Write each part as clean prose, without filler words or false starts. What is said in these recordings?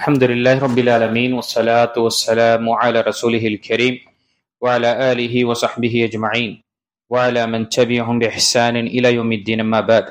الحمد لله رب العالمين والصلاة والسلام على رسوله الكريم وعلى آله وصحبه أجمعين وعلى من تبعهم بإحسان إلى يوم الدين. ما بعد.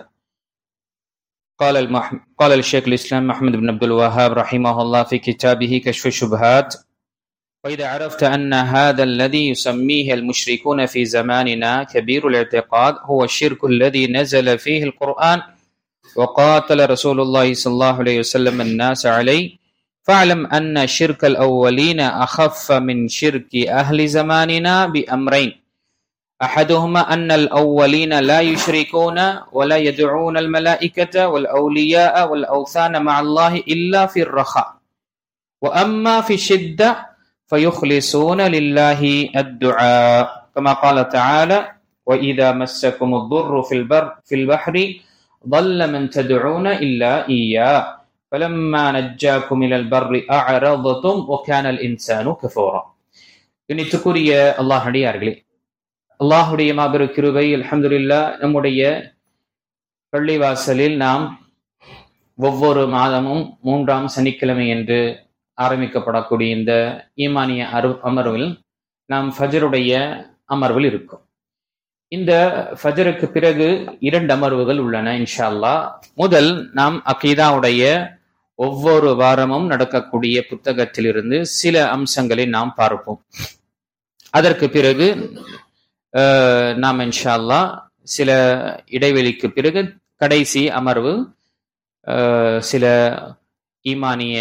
قال الشيخ الإسلام محمد بن عبد الوهاب رحمه الله في كتابه كشف الشبهات: وإذا عرفت أن هذا الذي يسميه المشركون في زماننا كبير الاعتقاد هو الشرك الذي نزل فيه القرآن وقاتل رسول الله صلى الله عليه وسلم الناس عليه، فاعلم أن شرك الأولين أخف من شرك أهل زماننا بأمرين: أحدهما أن الأولين لا يشركون ولا يدعون الملائكة والأولياء والأوثان مع الله إلا في الرخاء، وأما في الشدة فيخلصون لله الدعاء، كما قال تعالى: وإذا مسكم الضر في البحر ضل من تدعون إلا إياه فلما نجاكم إلى البر أعرضتم وكان الإنسان كفورا. கண்ணியத்துக்குரிய அல்லாஹ்வுடையார்களே, அல்லாஹ்வுடைய மாபெரும் கிருபை அல்ஹம்துலில்லாஹ், நம்முடைய பள்ளிவாசலில் நாம் ஒவ்வொரு மாதமும் 3ஆம் சனிக்கிழமை என்று ஆரம்பிக்கப்படக்கூடிய இந்த ஈமானிய அமர்வில் நாம் ஃபஜருடைய அமர்வில் இருக்கும். இந்த ஃபஜருக்கு பிறகு 2 அமர்வுகள் உள்ளன இன்ஷா அல்லாஹ். முதல் நாம் அகீதாவுடைய ஒவ்வொரு வாரமும் நடக்கக்கூடிய புத்தகத்திலிருந்து சில அம்சங்களை நாம் பார்ப்போம். அதற்கு பிறகு நாம் இன்ஷா அல்லாஹ் சில இடைவெளிக்கு பிறகு கடைசி அமர்வு சில ஈமானிய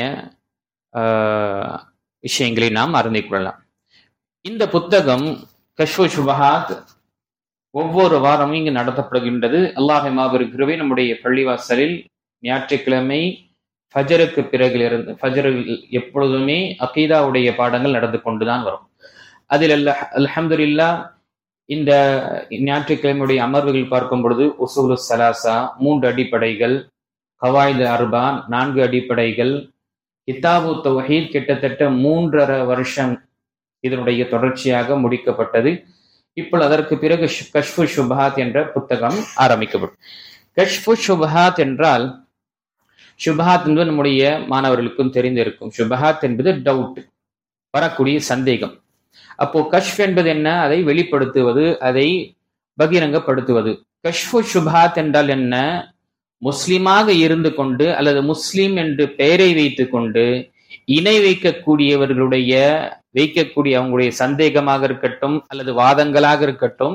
விஷயங்களை நாம் அறிந்து கொள்ளலாம். இந்த புத்தகம் கஷ்ஃபு ஷுபஹாத் ஒவ்வொரு வாரமும் இங்கு நடத்தப்படுகின்றது. அல்லாஹ் மாபெரும் கிருபை, நம்முடைய பள்ளிவாசலில் ஞாயிற்றுக்கிழமை ஃபஜருக்கு பிறகிலிருந்து ஃபஜரில் எப்பொழுதுமே அகீதாவுடைய பாடங்கள் நடந்து கொண்டுதான் வரும். அதில் அல்ஹம்துலில்லாஹ் இந்த ஞாயிற்றுக்கிழமையுடைய அமர்வுகள் பார்க்கும் பொழுது உசூலு ஸலாஸா 3 அடிப்படைகள், கவாயிது அர்பான் 4 அடிப்படைகள், கிதாபு தௌஹீத் கிட்டத்தட்ட 3.5 வருஷம் இதனுடைய தொடர்ச்சியாக முடிக்கப்பட்டது. இப்பொழுது அதற்கு பிறகு கஷ்ஃபு ஷுபஹாத் என்ற புத்தகம் ஆரம்பிக்கப்படும். கஷ்ஃபு ஷுபஹாத் என்றால், ஷுபஹாத் என்பது நம்முடைய மாணவர்களுக்கும் தெரிந்திருக்கும். ஷுபஹாத் என்பது டவுட், வரக்கூடிய சந்தேகம். அப்போ கஷ்ஃப் என்பது என்ன? அதை வெளிப்படுத்துவது, அதை பகிரங்கப்படுத்துவது. கஷ்ஃபு ஷுபஹாத் என்றால் என்ன? முஸ்லிமாக இருந்து கொண்டு அல்லது முஸ்லிம் என்று பெயரை வைத்துக் கொண்டு இணை வைக்கக்கூடிய அவங்களுடைய சந்தேகமாக இருக்கட்டும் அல்லது வாதங்களாக இருக்கட்டும்,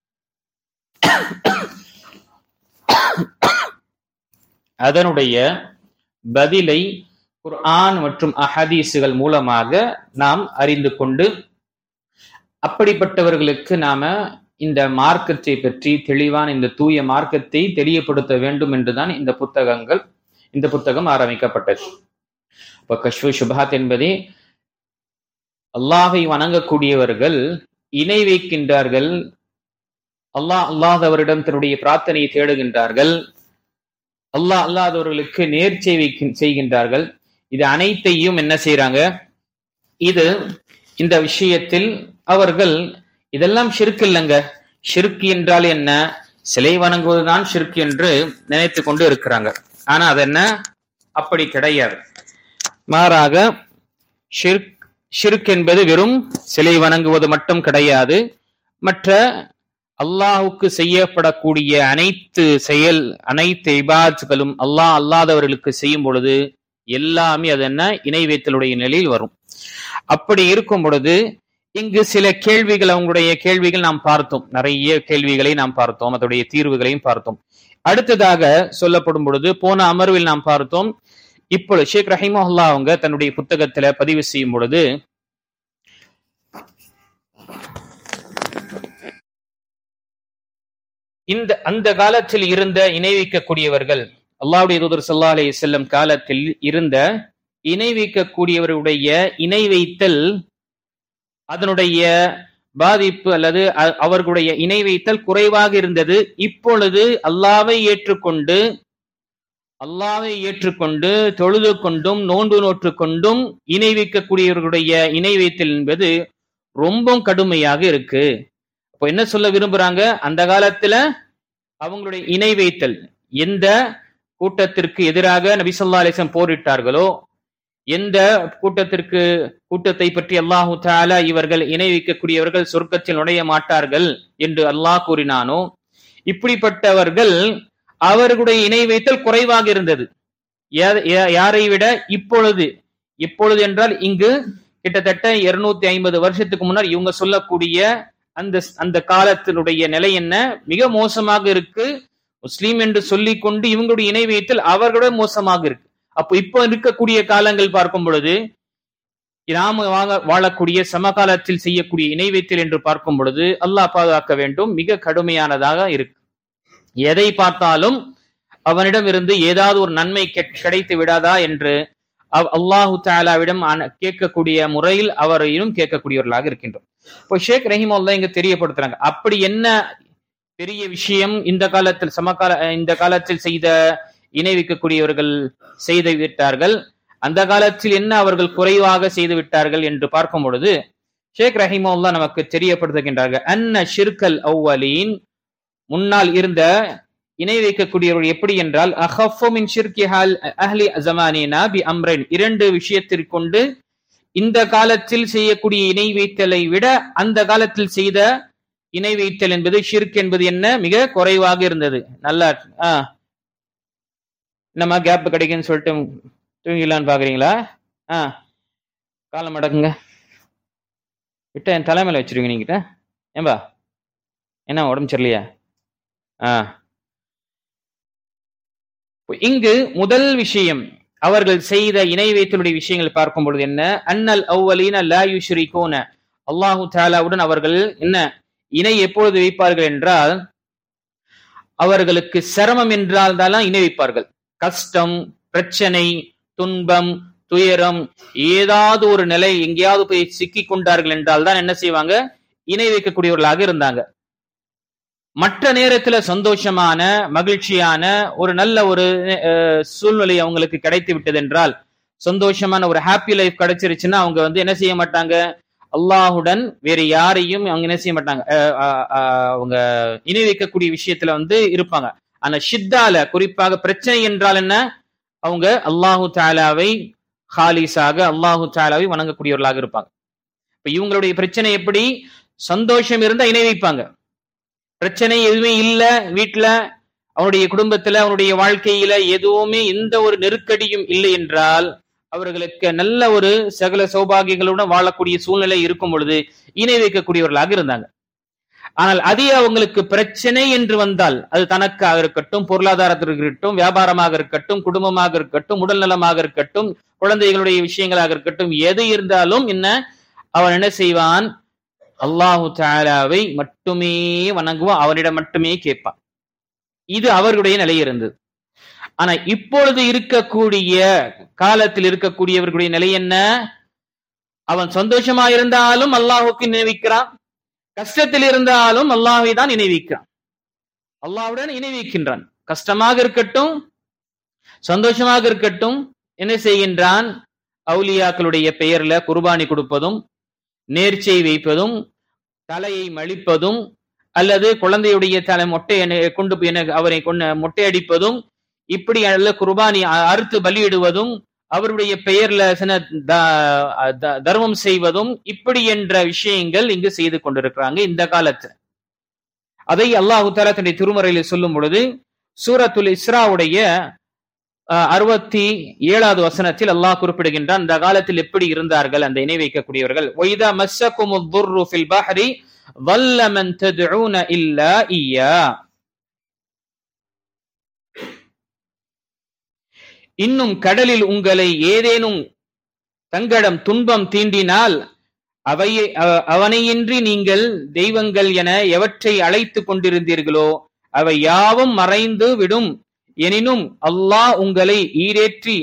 அதனுடைய பதிலை குர்ஆன் மற்றும் அஹதீஸுகள் மூலமாக நாம் அறிந்து கொண்டு அப்படிப்பட்டவர்களுக்கு நாம இந்த மார்க்கத்தை பற்றி தெளிவான இந்த தூய மார்க்கத்தை தெரியப்படுத்த வேண்டும் என்றுதான் இந்த புத்தகம் ஆரம்பிக்கப்பட்டது. இப்ப கஷ்ஃபு ஷுபஹாத் என்பதே அல்லாஹை வணங்கக்கூடியவர்கள் இணை வைக்கின்றார்கள், அல்லாதவரிடம் தன்னுடைய பிரார்த்தனையை தேடுகின்றார்கள், அல்லாதவர்களுக்கு நேர்ச்சை செய்கின்றார்கள். இது அனைத்தையும் என்ன செய்யறாங்க? இந்த விஷயத்தில் அவர்கள் இதெல்லாம் ஷிர்க் இல்லைங்க, ஷிர்க் என்றால் என்ன, சிலை வணங்குவதுதான் ஷிர்க் என்று நினைத்து கொண்டு இருக்கிறாங்க. ஆனா அது என்ன? அப்படி கிடையாது. மாறாக ஷிர்க் என்பது வெறும் சிலை வணங்குவது மட்டும் கிடையாது. மற்ற அல்லாஹுக்கு செய்யப்படக்கூடிய அனைத்து இபாத்களும் அல்லாதவர்களுக்கு செய்யும் பொழுது எல்லாமே அது என்ன? இணை வைத்தலுடைய நிலையில் வரும். அப்படி இருக்கும் பொழுது இங்கு சில கேள்விகள், அவங்களுடைய கேள்விகள் நாம் பார்த்தோம், நிறைய கேள்விகளை நாம் பார்த்தோம், அதோடைய தீர்வுகளையும் பார்த்தோம். அடுத்ததாக சொல்லப்படும் பொழுது போன அமர்வில் நாம் பார்த்தோம். இப்பொழுது ஷேக் ரஹிமஹுல்லாஹ் அவங்க தன்னுடைய புத்தகத்துல பதிவு செய்யும் பொழுது அந்த காலத்தில் இருந்த இணை வைக்கக்கூடியவர்கள், அல்லாஹ்வுடைய தூதர் ஸல்லல்லாஹு அலைஹி வஸல்லம் காலத்தில் இருந்த இணை வைக்கக்கூடியவருடைய இணை வைத்தல், அதனுடைய பாதிப்பு அல்லது அவர்களுடைய இணை வைத்தல் குறைவாக இருந்தது. இப்பொழுது அல்லாஹ்வை ஏற்றுக்கொண்டு தொழுது கொண்டும் நோன்பு நோற்று கொண்டும் இணை வைக்கக்கூடியவர்களுடைய இணை வைத்தல் என்பது ரொம்ப கடுமையாக இருக்கு. அப்போ என்ன சொல்ல விரும்புறாங்க? அந்த காலத்துல அவங்களுடைய இணை வைத்தல் எந்த கூட்டத்திற்கு எதிராக நபி ஸல்லல்லாஹு அலைஹி வஸல்லம் போரிட்டார்களோ, எந்த கூட்டத்தை பற்றி அல்லாஹு தஆலா இவர்கள் இணை வைக்கக்கூடியவர்கள் சொர்க்கத்தில் நுழைய மாட்டார்கள் என்று அல்லாஹ் கூறினானோ, இப்படிப்பட்டவர்கள் அவர்களுடைய இணை வைத்தல் குறைவாக இருந்தது. யாரை விட? இப்பொழுது என்றால் இங்கு கிட்டத்தட்ட 250 வருஷத்துக்கு முன்னர் இவங்க சொல்லக்கூடிய அந்த காலத்தினுடைய நிலை என்ன? மிக மோசமாக இருக்கு. முஸ்லீம் என்று சொல்லிக் கொண்டு இவங்களுடைய இணை வைத்தல் அவர்களோட மோசமாக இருக்கு. அப்போ இப்போ இருக்கக்கூடிய காலங்கள் பார்க்கும் பொழுது, நாம வாழக்கூடிய சமகாலத்தில் செய்யக்கூடிய இணை வைத்தல் என்று பார்க்கும் பொழுது அல்லாஹ் பாதுகாக்க வேண்டும், மிக கடுமையானதாக இருக்கு. எதை பார்த்தாலும் அவனிடம் இருந்து ஏதாவது ஒரு நன்மை கிடைத்து விடாதா என்று அல்லாஹு தஆலாவிடம் கேட்கக்கூடிய முறையில் அவரையும் கேட்கக்கூடியவர்களாக இருக்கின்றோம். இப்போ ஷேக் ரஹிமஹுல்லாஹ் இங்க தெரியப்படுத்துறாங்க, அப்படி என்ன பெரிய விஷயம் இந்த காலத்தில் செய்த இணை வைக்கக்கூடியவர்கள் செய்து விட்டார்கள், அந்த காலத்தில் என்ன அவர்கள் குறைவாக செய்து விட்டார்கள் என்று பார்க்கும் பொழுது ஷேக் ரஹிமஹுல்லாஹ் நமக்கு தெரியப்படுத்துகின்றார்கள். அன்ன ஷிர்கல் அவ்வலீன், முன்னால் இருந்த இணை வைக்கக்கூடியவர்கள் எப்படி என்றால், அஹஃபு மின் ஷிர்கி அஹ்லி ஸமானினா பி அம்ரைன், இரண்டு விஷயத்திற்கு கொண்டு இந்த காலத்தில் செய்யக்கூடிய இணை வைத்தலை விட அந்த காலத்தில் செய்த இணை வைத்தல் என்பது ஷிர்க் என்பது என்ன மிக குறைவாக இருந்தது. நல்லா நம்ம கேப் கிடைக்குன்னு சொல்லிட்டு தூங்கிடலான்னு பாக்குறீங்களா? காலம் அடக்குங்க, விட்ட என் தலைமையில வச்சிருவீங்க நீங்கிட்ட. ஏன்பா என்ன உடம்பு சரியில்லையா? இங்கு முதல் விஷயம் அவர்கள் செய்த இணை வைத்தலுடைய விஷயங்கள் பார்க்கும் பொழுது என்ன? அன்னல் அவ்வலீன லா யுஷ்ரிகூன, அல்லாஹு தஆலாவுடன் அவர்கள் என்ன இணை எப்பொழுது வைப்பார்கள் என்றால், அவர்களுக்கு சிரமம் என்றால் தான் இணை வைப்பார்கள். கஷ்டம், பிரச்சனை, துன்பம், துயரம், ஏதாவது ஒரு நிலை எங்கேயாவது போய் சிக்கி கொண்டார்கள் என்றால் தான் என்ன செய்வாங்க? இணை வைக்கக்கூடியவர்களாக இருந்தாங்க. மற்ற நேரத்துல சந்தோஷமான மகிழ்ச்சியான ஒரு நல்ல ஒரு சூழ்நிலை அவங்களுக்கு கிடைத்து விட்டது என்றால், சந்தோஷமான ஒரு ஹாப்பி லைஃப் கிடைச்சிருச்சுன்னா அவங்க என்ன செய்ய மாட்டாங்க? அல்லாஹுடன் வேற யாரையும் அவங்க என்ன செய்ய மாட்டாங்க, அவங்க இணை வைக்கக்கூடிய விஷயத்துல இருப்பாங்க. ஆனா ஷித்தால, குறிப்பாக பிரச்சனை என்றால் என்ன? அவங்க அல்லாஹு தஆலாவை ஹாலிஸாக அல்லாஹு தஆலாவை வணங்கக்கூடியவர்களாக இருப்பாங்க. இப்ப இவங்களுடைய பிரச்சனை எப்படி? சந்தோஷம் இருந்தா இணை வைப்பாங்க, பிரச்சனை எதுவுமே இல்ல, வீட்டுல அவனுடைய குடும்பத்துல அவனுடைய வாழ்க்கையில எதுவுமே எந்த ஒரு நெருக்கடியும் இல்லை என்றால் அவர்களுக்கு நல்ல ஒரு சகல சௌபாகியங்களுடன் வாழக்கூடிய சூழ்நிலை இருக்கும் பொழுது இணை வைக்கக்கூடியவர்களாக இருந்தாங்க. ஆனால் அதே அவங்களுக்கு பிரச்சனை என்று வந்தால், அது தனக்காக இருக்கட்டும், பொருளாதாரத்திற்கு இருக்கட்டும், வியாபாரமாக இருக்கட்டும், குடும்பமாக இருக்கட்டும், உடல் நலமாக இருக்கட்டும், குழந்தைகளுடைய விஷயங்களாக இருக்கட்டும், எது இருந்தாலும் அவன் என்ன செய்வான்? அல்லாஹு தஆலாவை மட்டுமே வணங்குவான், அவனிடம் மட்டுமே கேட்பான். இது அவர்களுடைய நிலை இருந்தது. ஆனா இப்பொழுது இருக்கக்கூடிய காலத்தில் இருக்கக்கூடியவர்களுடைய நிலை என்ன? அவன் சந்தோஷமா இருந்தாலும் அல்லாஹுக்கு நினைவிக்கிறான், கஷ்டத்தில் இருந்தாலும் அல்லாஹ்வை தான் நினைவிக்கிறான், அல்லாஹ்வுடன் நினைவிக்கின்றான். கஷ்டமாக இருக்கட்டும், சந்தோஷமாக இருக்கட்டும், என்ன செய்கின்றான்? அவுலியாக்களுடைய பெயர்ல குர்பானி கொடுப்பதும், நேர்ச்சை வைப்பதும், தலையை மழிப்பதும், அல்லது குழந்தையுடைய தலை கொண்டு போய் அவரை மொட்டை அடிப்பதும், இப்படி அல்ல குர்பானி அறுத்து பலியிடுவதும், அவருடைய பெயர்ல தர்மம் செய்வதும், இப்படி என்ற விஷயங்கள் இங்கு செய்து கொண்டிருக்கிறாங்க இந்த காலத்துல. அதை அல்லாஹு தஆலா தன்னுடைய திருமறையில் சொல்லும் பொழுது சூரத்துல் இஸ்ராவுடைய 67வது வசனத்தில் அல்லாஹ் குறிப்பிடுகின்றான், இந்த காலத்தில் எப்படி இருந்தார்கள் அந்த இணை வைக்கக்கூடியவர்கள். ஒய்தா மஸ்ஸகுமுத் துர்ரு ஃபில் பஹ்ரி வல்ல மன் ததுஊன இல்லா இய்யா. இன்னும் கடலில் உங்களை ஏதேனும் தங்களிடம் துன்பம் தீண்டினால் அவனையின்றி நீங்கள் தெய்வங்கள் என எவற்றை அழைத்து கொண்டிருந்தீர்களோ அவை யாவும் மறைந்து விடும். எனினும் அல்லாஹ் உங்களை ஈரேற்றி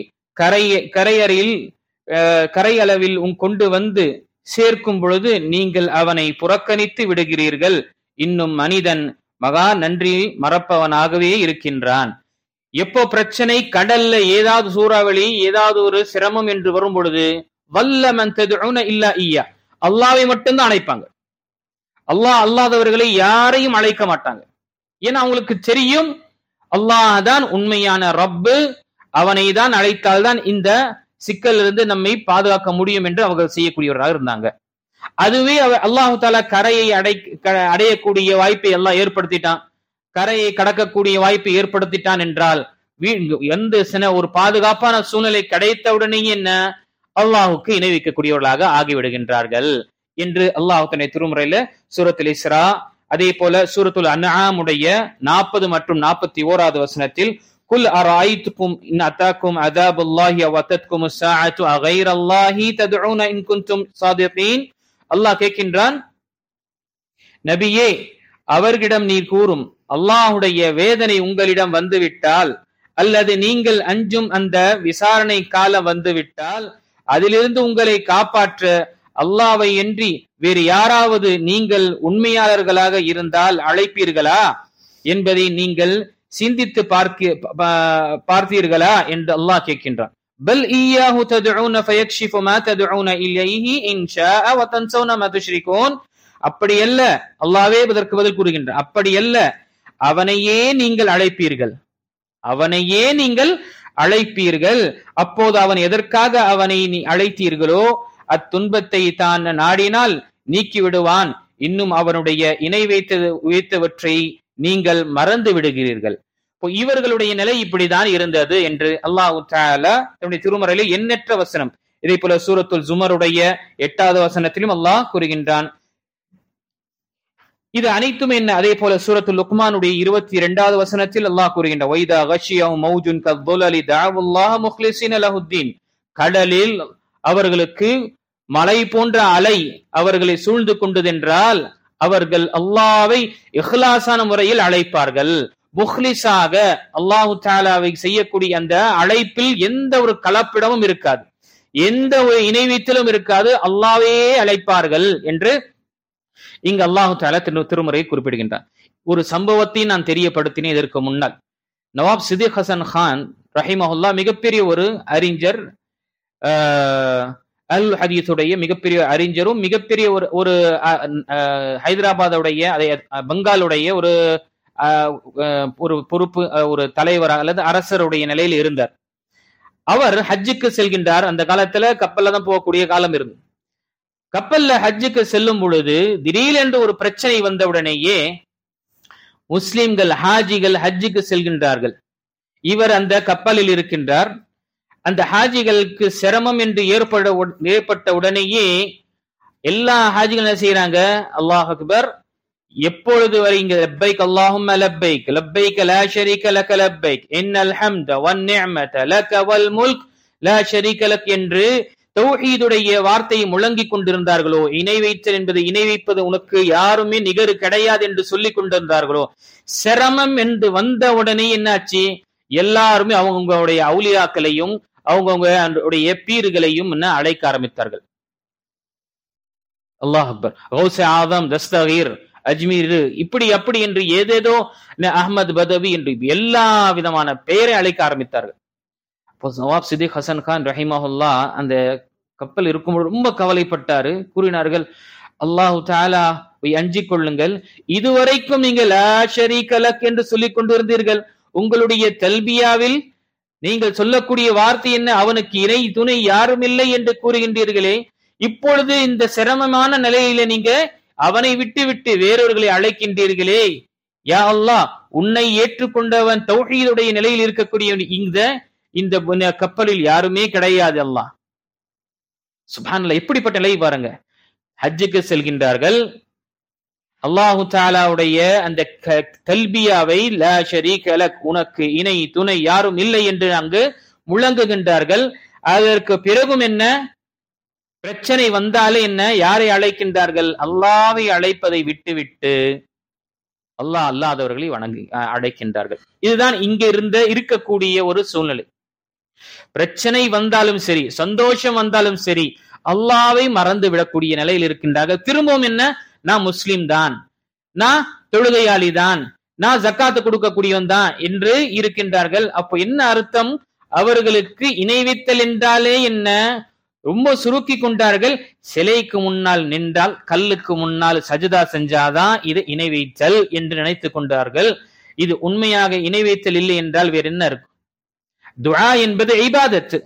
கரையளவில் கொண்டு வந்து சேர்க்கும் பொழுது நீங்கள் அவனை புறக்கணித்து விடுகிறீர்கள். இன்னும் மனிதன் மகா நன்றி மறப்பவனாகவே இருக்கின்றான். எப்போ பிரச்சனை, கடல்ல ஏதாவது சூறாவளி, ஏதாவது ஒரு சிரமம் என்று வரும் பொழுது வல்ல மன் ததுஊன இல்லா இய்யா, அல்லாஹ்வை மட்டும்தான் அழைப்பாங்க. அல்லாஹ் அல்லாதவர்களை யாரையும் அழைக்க மாட்டாங்க. ஏன்னா அவங்களுக்கு தெரியும் அல்லாஹ் தான் உண்மையான ரப்பு, அவனை தான் அழைத்தால்தான் இந்த சிக்கலிலிருந்து நம்மை பாதுகாக்க முடியும் என்று அவர்கள் செய்யக்கூடியவராக இருந்தாங்க. அதுவே அல்லாஹு தாலா கரையை அடையக்கூடிய வாய்ப்பை எல்லாம் ஏற்படுத்திட்டான், கரையை கடக்கக்கூடிய வாய்ப்பை ஏற்படுத்திட்டான் என்றால் எந்த ஒரு பாதுகாப்பான சூழ்நிலை கிடைத்தவுடனேயே என்ன அல்லாஹுக்கு இணை வைக்கக்கூடியவர்களாக ஆகிவிடுகின்றார்கள் என்று அல்லாஹ் தன்னுடைய திருமுறையில சூரத்துல் இஸ்ரா, அதே போல சூரத்துல் அன்ஆமுடைய 40 மற்றும் 41வது வசனத்தில் குல் அராய்துக்கும் இன் அதாக்கும் அஸாபுல்லாஹி வ தத்கும் ஸாஅத்து அகைரல்லாஹி ததுஊன இன் குன்தும் ஸாதிகீன். அல்லாஹ் கேட்கின்றான், நபியே அவர்களிடம் நீர் கூறும், அல்லாஹுடைய வேதனை உங்களிடம் வந்துவிட்டால் அல்லது நீங்கள் அஞ்சும் அந்த விசாரணை காலம் வந்துவிட்டால் அதிலிருந்து உங்களை காப்பாற்ற அல்லாஹ்வை அன்றி வேறு யாராவது நீங்கள் உண்மையாளர்களாக இருந்தால் அழைப்பீர்களா என்பதை நீங்கள் சிந்தித்து பார்த்தீர்களா என்று அல்லாஹ் கேட்கின்றான். பல் ஈயாஹு ததுஊன ஃபயக்ஷிஃபு மா ததுஊன இலைஹி இன் ஷாஅ வ தன்ஸௌன மா துஷ்ரிகூன். அப்படியல்ல, அல்லாஹ்வே அதற்கு பதில் கூறுகின்றான், அப்படியல்ல, அவனையே நீங்கள் அழைப்பீர்கள், அவனையே நீங்கள் அழைப்பீர்கள். அப்போது அவன் எதற்காக அவனை அழைத்தீர்களோ அத்துன்பத்தை தான் நாடினால் நீக்கி விடுவான், இன்னும் அவனுடைய இணை வைத்தவற்றை நீங்கள் மறந்து விடுகிறீர்கள். இவர்களுடைய நிலை இப்படிதான் இருந்தது என்று அல்லாஹ் தஆலா தன்னுடைய திருமறையிலே எண்ணற்ற வசனம், இதே போல சூரத்துல் ஜுமருடைய 8வது வசனத்திலும் அல்லாஹ் கூறுகின்றான். இது அனைத்தும் என்ன? அதே போல சூரத்துல் லுக்மானுடைய 22வது வசனத்தில் அல்லாஹ் கூறுகின்றான், வைதா கஷியஹும் மௌஜுன் கதுலலி தஅவுல்லாஹ முக்லிஸீன லஹுத்தீன். கடலில் அவர்களுக்கு மலை போன்ற அலை அவர்களை சூழ்ந்து கொண்டதென்றால் அவர்கள் அல்லாஹ்வை இஹ்லாஸான முறையில் அழைப்பார்கள். முக்லிஸாக அல்லாஹு தஆலாவை செய்யக்கூடிய அந்த அழைப்பில் எந்த ஒரு கலப்பிடமும் இருக்காது, எந்த ஒரு இணைவித்தலும் இருக்காது, அல்லாஹ்வே அழைப்பார்கள் என்று இங்கு அல்லாஹு தஆலா திருமறையை குறிப்பிடுகின்றார். ஒரு சம்பவத்தை நான் தெரியப்படுத்தினேன் இதற்கு முன்னால். நவாப் சிதிக் ஹசன் கான் ரஹிமஹுல்லா மிகப்பெரிய ஒரு அறிஞர், அல் ஹதீஸுடைய மிகப்பெரிய அறிஞரும் மிகப்பெரிய ஒரு ஹைதராபாதுடைய பெங்காலுடைய ஒரு பொறுப்பு ஒரு தலைவர் அல்லது அரசருடைய நிலையில் இருந்தார். அவர் ஹஜ்ஜுக்கு செல்கின்றார். அந்த காலத்துல கப்பல்ல தான் போகக்கூடிய காலம் இருந்து, கப்பல்ல ஹஜ்ஜுக்கு செல்லும் பொழுது திடீரென்று ஒரு பிரச்சனை வந்தவுடனேயே முஸ்லிம்கள் ஹாஜிகள் ஹஜ்ஜுக்கு செல்கின்றார்கள். இவர் அந்த கப்பலில் இருக்கின்றார். அந்த ஹாஜிகளுக்கு சிரமம் என்று ஏற்பட்ட உடனேயே எல்லா ஹாஜிகள் என்ன செய்யறாங்க, அல்லாஹ் அக்பர், எப்பொழுது வரீங்க, லப்பைக் அல்லாஹும்ம லப்பைக் லப்பைக் லா ஷரீக லக லப்பைக் இன்னல் ஹம்த வன் நிஅமத லக வல் முல்க் லா ஷரீக லக் என்று தௌஹீதுடைய வார்த்தையை முழங்கிக் கொண்டிருந்தார்களோ, இணை வைத்தல் என்பது இணை வைப்பது உனக்கு யாருமே நிகரு கிடையாது என்று சொல்லிக் கொண்டிருந்தார்களோ, சிரமம் என்று வந்த உடனே என்னாச்சு, எல்லாருமே அவங்களுடைய அவுலியாக்களையும் அவங்களுடைய பீர்களையும் அழைக்க ஆரம்பித்தார்கள். அல்லாஹ் அக்பர், கௌஸ் ஆதம், தஸ்தகீர், அஜ்மீர், இப்படி அப்படி என்று ஏதேதோ அஹ்மத் பதவி என்று எல்லா விதமான பெயரை அழைக்க ஆரம்பித்தார்கள். நவாப் சிதிக் ஹசன் கான் ரஹிமஹுல்லா அந்த கப்பல் இருக்கும்போது ரொம்ப கவலைப்பட்டாரு. கூறினார்கள், அல்லாஹு தஆலா அஞ்சிக் கொள்ளுங்கள், இதுவரைக்கும் நீங்கள் லா ஷரீக லக் என்று சொல்லிக் கொண்டிருந்தீர்கள், உங்களுடைய தல்பியாவில் நீங்கள் சொல்லக்கூடிய வார்த்தை என்ன, அவனுக்கு இணை துணை யாரும் இல்லை என்று கூறுகின்றீர்களே, இப்பொழுது இந்த சிரமமான நிலையில நீங்க அவனை விட்டு விட்டு வேறொருகளை அழைக்கின்றீர்களே, யா அல்லாஹ், உன்னை ஏற்றுக்கொண்டவன் தௌஹீதுடைய நிலையில் இருக்கக்கூடிய இந்த கப்பலில் யாருமே கிடையாது. அல்லாஹ் சுப்ஹானல்லாஹ், எப்படிப்பட்ட நிலை பாருங்க. ஹஜ்ஜுக்கு செல்கின்றார்கள், அல்லாஹு தஆலாவுடைய அந்த தல்பியாவை லா ஷரீக லக், உனக்கு இணை துணை யாரும் இல்லை என்று அங்கு முழங்குகின்றார்கள். அதற்கு பிறகும் என்ன பிரச்சனை வந்தாலே என்ன, யாரை அழைக்கின்றார்கள், அல்லாஹ்வை அழைப்பதை விட்டுவிட்டு அல்லாஹ் அல்லாதவர்களை அழைக்கின்றார்கள். இதுதான் இங்க இருக்கக்கூடிய ஒரு சூழ்நிலை. பிரச்சனை வந்தாலும் சரி, சந்தோஷம் வந்தாலும் சரி, அல்லாஹ்வை மறந்து விடக்கூடிய நிலையில் இருக்கின்றார்கள். திரும்பவும் என்ன, நான் முஸ்லிம் தான், நான் தொழுகையாளி தான், நான் ஜக்காத்து கொடுக்கக்கூடியவன் தான் என்று இருக்கின்றார்கள். அப்போ என்ன அர்த்தம், அவர்களுக்கு இணை வைத்தல் என்றாலே என்ன ரொம்ப சுருக்கி கொண்டார்கள். சிலைக்கு முன்னால் நின்றால், கல்லுக்கு முன்னால் சஜதா செஞ்சாதான் இது இணை வைத்தல் என்று நினைத்து கொண்டார்கள். இது உண்மையாக இணை வைத்தல் இல்லை என்றால் வேற என்ன இருக்கும்? துஆ என்பது இபாதத்,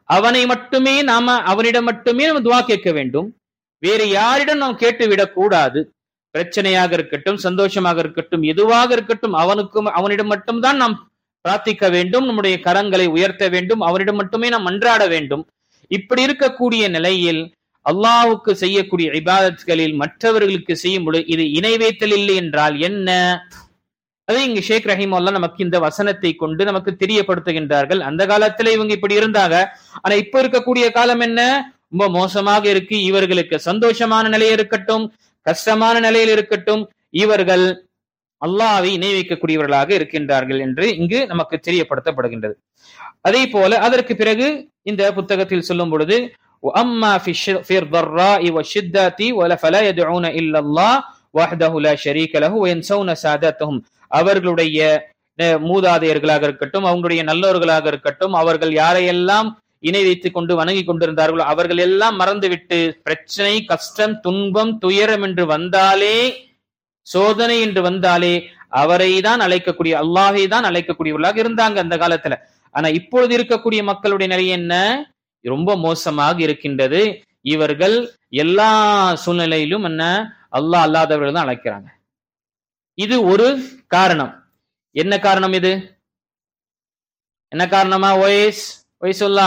அவனிடம் மட்டுமே நம்ம துவா கேட்க வேண்டும். வேறு யாரிடம் நாம் கேட்டு விடக்கூடாது. பிரச்சனையாக இருக்கட்டும், சந்தோஷமாக இருக்கட்டும், எதுவாக இருக்கட்டும், அவனிடம் மட்டும்தான் நாம் பிரார்த்திக்க வேண்டும். நம்முடைய கரங்களை உயர்த்த வேண்டும். அவனிடம் மட்டுமே நாம் மன்றாட வேண்டும். இப்படி இருக்கக்கூடிய நிலையில் அல்லாஹ்வுக்கு செய்யக்கூடிய இபாதத்களில் மற்றவர்களுக்கு செய்யும் பொழுது இது இணை வைத்தல் இல்லை என்றால் என்ன? அது இங்கு ஷேக் ரஹிமஹுல்லாஹ் நமக்கு இந்த வசனத்தை கொண்டு நமக்கு தெரியப்படுத்துகின்றார்கள். அந்த காலத்துல இவங்க இப்படி இருந்தாங்க. ஆனா இப்ப இருக்கக்கூடிய காலம் என்ன? ரொம்ப மோசமாக இருக்கு. இவர்களுக்கு சந்தோஷமான நிலை இருக்கட்டும், கஷ்டமான நிலையில் இருக்கட்டும், இவர்கள் அல்லாஹ்வை இணை வைக்கக்கூடியவர்களாக இருக்கின்றார்கள் என்று இங்கு நமக்கு தெரியப்படுத்தப்படுகின்றது. அதே போல அதற்கு பிறகு இந்த புத்தகத்தில் சொல்லும் பொழுது وَأَمَّا فِي الضَّرَّاءِ وَالشِّدَّةِ فَلَا يَدْعُونَ إِلَّا اللَّهَ وَحْدَهُ لَا شَرِيكَ لَهُ وَيَنْسَوْنَ سَادَتَهُمْ. அவர்களுடைய மூதாதையர்களாக இருக்கட்டும், அவங்களுடைய நல்லோர்களாக இருக்கட்டும், அவர்கள் யாரையெல்லாம் இணை வைத்துக் கொண்டு வணங்கி கொண்டிருந்தார்களோ அவர்கள் எல்லாம் மறந்துவிட்டு பிரச்சனை, கஷ்டம், துன்பம், துயரம் என்று வந்தாலே, சோதனை என்று வந்தாலே அவரை தான் அழைக்கக்கூடிய, அல்லாஹை தான் அழைக்கக்கூடியவர்களாக இருந்தாங்க அந்த காலத்துல. ஆனா இப்பொழுது இருக்கக்கூடிய மக்களுடைய நிலை என்ன? ரொம்ப மோசமாக இருக்கின்றது. இவர்கள் எல்லா சூழ்நிலையிலும் என்ன அல்லாஹ் அல்லாதவர்கள் தான் அழைக்கிறாங்க. இது ஒரு காரணம். என்ன காரணம் இது? என்ன காரணமா? ஒய்சுல்லா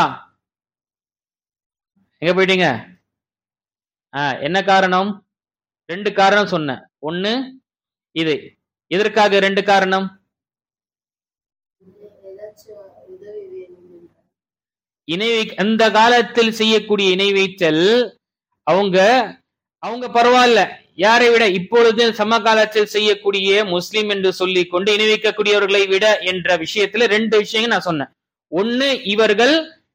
எங்க போயிட்டீங்க? என்ன காரணம்? 2 காரணம் சொன்னேன். ஒண்ணு இது. எதற்காக 2 காரணம்? அந்த காலத்தில் செய்யக்கூடிய இணை வைத்தல் அவங்க பரவாயில்ல, யாரை விட இப்பொழுது சமகாலத்தில் செய்யக்கூடிய முஸ்லிம் என்று சொல்லிக் கொண்டு இணை வைக்கக்கூடியவர்களை விட என்ற விஷயத்துல 2 விஷயங்கள் நான் சொன்னேன். ஒண்ணு, இவர்கள்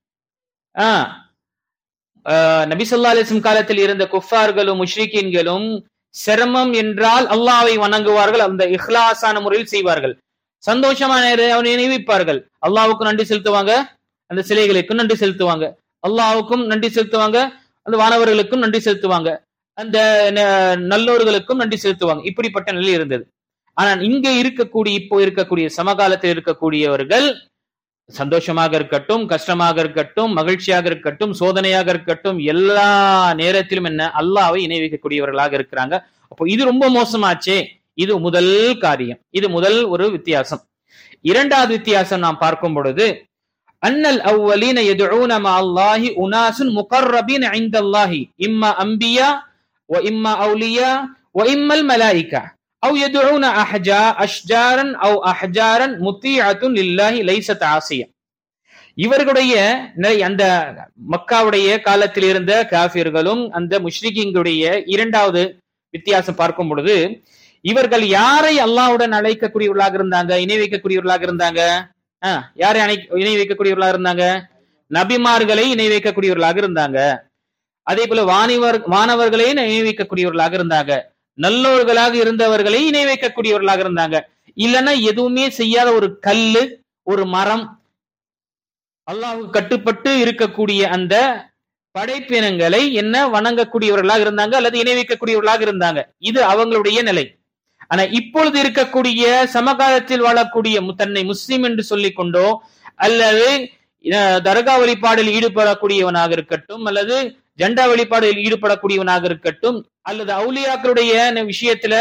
நபி ஸல்லல்லாஹு அலைஹி வஸல்லம் காலத்தில் இருந்த குஃபார்களும் முஷ்ரிக்கீன்களும் சிரமம் என்றால் அல்லாஹ்வை வணங்குவார்கள், அந்த இஹ்லாஸான முறையில் செய்வார்கள். சந்தோஷமான அவனை நினைவிப்பார்கள், அல்லாஹ்வுக்கு நன்றி செலுத்துவாங்க, அந்த சிலைகளுக்கும் நன்றி செலுத்துவாங்க, அல்லாஹ்வுக்கும் நன்றி செலுத்துவாங்க, அந்த வானவர்களுக்கும் நன்றி செலுத்துவாங்க, அந்த நல்லோர்களுக்கும் நன்றி செலுத்துவாங்க. இப்படிப்பட்ட நிலை இருந்தது. ஆனால் இங்க இப்போ இருக்கக்கூடிய சமகாலத்தில் இருக்கக்கூடியவர்கள் சந்தோஷமாக இருக்கட்டும், கஷ்டமாக இருக்கட்டும், மகிழ்ச்சியாக இருக்கட்டும், சோதனையாக இருக்கட்டும், எல்லா நேரத்திலும் என்ன அல்லாஹ்வை இணை வைக்கக்கூடியவர்களாக இருக்கிறாங்க. அப்போ இது ரொம்ப மோசமாச்சே. இது முதல் காரியம். இது முதல் ஒரு வித்தியாசம். இரண்டாவது வித்தியாசம் நாம் பார்க்கும் பொழுது அன்னல் அவ்வலீன யதுஊன மஅல்லாஹி உனாசுன் முகர்ரபீன இன்தல்லாஹி இம்மா அன்பியா வ இம்மா அவுலியா வ இம்மல் மலாயிகா أو يدعون أشجارا أو أحجارا مطيعة لله ليست عاصية. இவர்களுடைய அந்த மக்காவுடைய காலத்தில் இருந்த காஃபிர்களும் அந்த முஷ்ரிக்கீன்களுடைய இரண்டாவது வித்தியாசம் பார்க்கும் பொழுது இவர்கள் யாரை அல்லாஹ்வுடன் அழைக்கக்கூடியவர்களாக இருந்தாங்க, இணை வைக்கக்கூடியவர்களாக இருந்தாங்க? யாரை இணை வைக்கக்கூடியவர்களாக இருந்தாங்க? நபிமார்களை இணை வைக்கக்கூடியவர்களாக இருந்தாங்க. அதே போல வானவர்களை இணை வைக்கக்கூடியவர்களாக இருந்தாங்க. நல்லோர்களாக இருந்தவர்களை இணை வைக்கக்கூடியவர்களாக இருந்தாங்க. இல்லைன்னா எதுவுமே செய்யாத ஒரு கல்லு, ஒரு மரம், அல்லாஹ்வுக்கு கட்டுப்பட்டு இருக்கக்கூடிய அந்த படைப்பினங்களை என்ன வணங்கக்கூடியவர்களாக இருந்தாங்க அல்லது இணை வைக்கக்கூடியவர்களாக இருந்தாங்க. இது அவங்களுடைய நிலை. ஆனா இப்பொழுது இருக்கக்கூடிய சமகாலத்தில் வாழக்கூடிய தன்னை முஸ்லிம் என்று சொல்லிக் கொண்டோ அல்லது தர்கா வழிபாடில் ஈடுபடக்கூடியவனாக இருக்கட்டும் அல்லது ஜண்டா வழிபாடில் ஈடுபடக்கூடியவனாக இருக்கட்டும் அல்லது அவுலியாக்களுடைய விஷயத்துல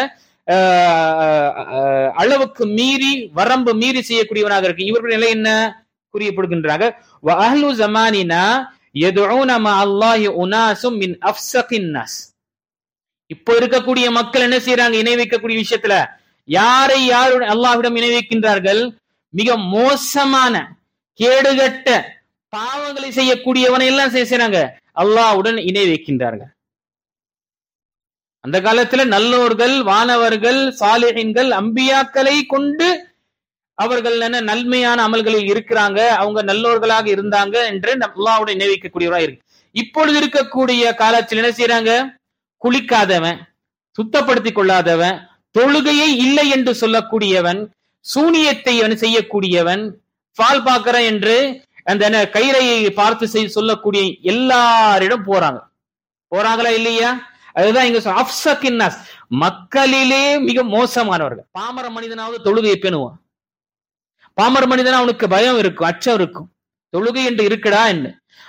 அளவுக்கு மீறி வரம்பு மீறி செய்யக்கூடியவனாக இருக்கு. இவர்களுடைய நிலை என்ன குறிப்பிடுகின்றாங்க? வஅஹ்லு ஸமானினா யதுஊன மஅல்லாஹி உனாசும் மின் அஃஸகின் நாஸ். இப்போ இருக்கக்கூடிய மக்கள் என்ன செய்யறாங்க? இணை வைக்கக்கூடிய விஷயத்துல யாரை அல்லாஹ்விடம் இணை வைக்கின்றார்கள்? மிக மோசமான கேடுகட்ட பாவங்களை செய்யக்கூடியவனை எல்லாம் செய்யறாங்க, அல்லாஹ்வுடன் இணை வைக்கின்றார்கள். அந்த காலத்துல நல்லோர்கள், வானவர்கள், சாலிஹீன்கள், அம்பியாக்களை கொண்டு அவர்கள் என்ன நன்மையான அமல்களில் இருக்கிறாங்க, அவங்க நல்லோர்களாக இருந்தாங்க என்று அல்லாஹ்வுடன் இணை வைக்கக்கூடியவராக இருக்கு. இப்பொழுது இருக்கக்கூடிய காலத்தில் என்ன செய்யறாங்க? குளிக்காதவன், சுத்தப்படுத்திக் கொள்ளாதவன், தொழுகையை இல்லை என்று சொல்லக்கூடியவன், சூனியத்தை செய்யக்கூடியவன், பால் பாக்கற என்று அந்த கைரையை பார்த்து சொல்லக்கூடிய எல்லாரிடம் போறாங்களா இல்லையா? அதுதான் இங்க அஃஸகின் நாஸ், மக்களிலே மிக மோசமானவர்கள். பாமர மனிதனாவது தொழுகையை பேணுவான். பாமர மனிதனா அவனுக்கு பயம் இருக்கும், அச்சம் இருக்கும், தொழுகை என்று இருக்குடா என்ன.